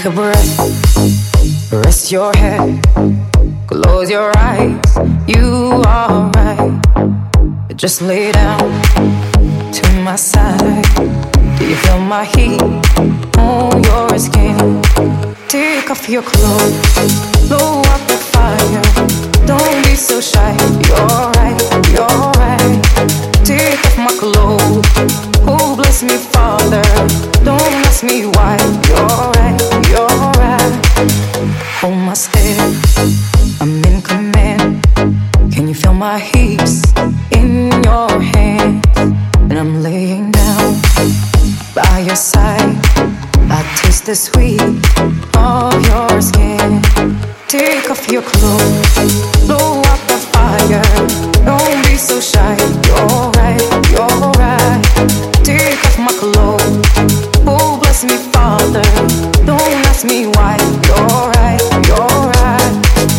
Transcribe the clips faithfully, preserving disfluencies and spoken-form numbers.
Take a breath, rest your head, close your eyes, you are right. Just lay down to my side. Do you feel my heat on your skin? Take off your clothes, blow up the fire. Don't be so shy, you're right, you're right. Take off my clothes, oh bless me Father. Don't ask me why, you're right, you're right. Hold my step, I'm in command. Can you feel my hips in your hands? And I'm laying down by your side. I taste the sweet of your skin. Take off your clothes, blow out the fire. Don't be so shy, you're right, you're right. Take off my clothes, oh bless me Father. Don't ask me why, you're right, you're right.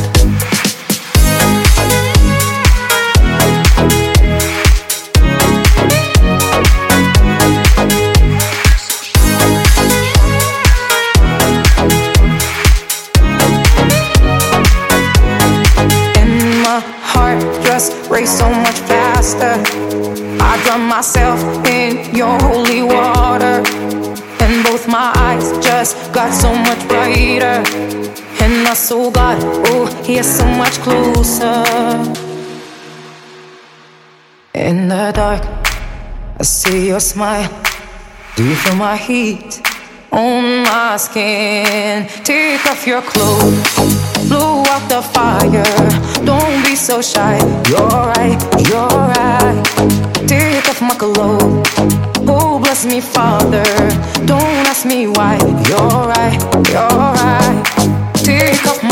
Race so much faster. I drown myself in your holy water, and both my eyes just got so much brighter. And my soul got, oh, here so much closer. In the dark, I see your smile. Do you feel my heat on my skin? Take off your clothes, blow out the fire. Don't be so shy, you're right, you're right. Take off my clothes, oh bless me Father. Don't ask me why, you're right, you're right. Take off my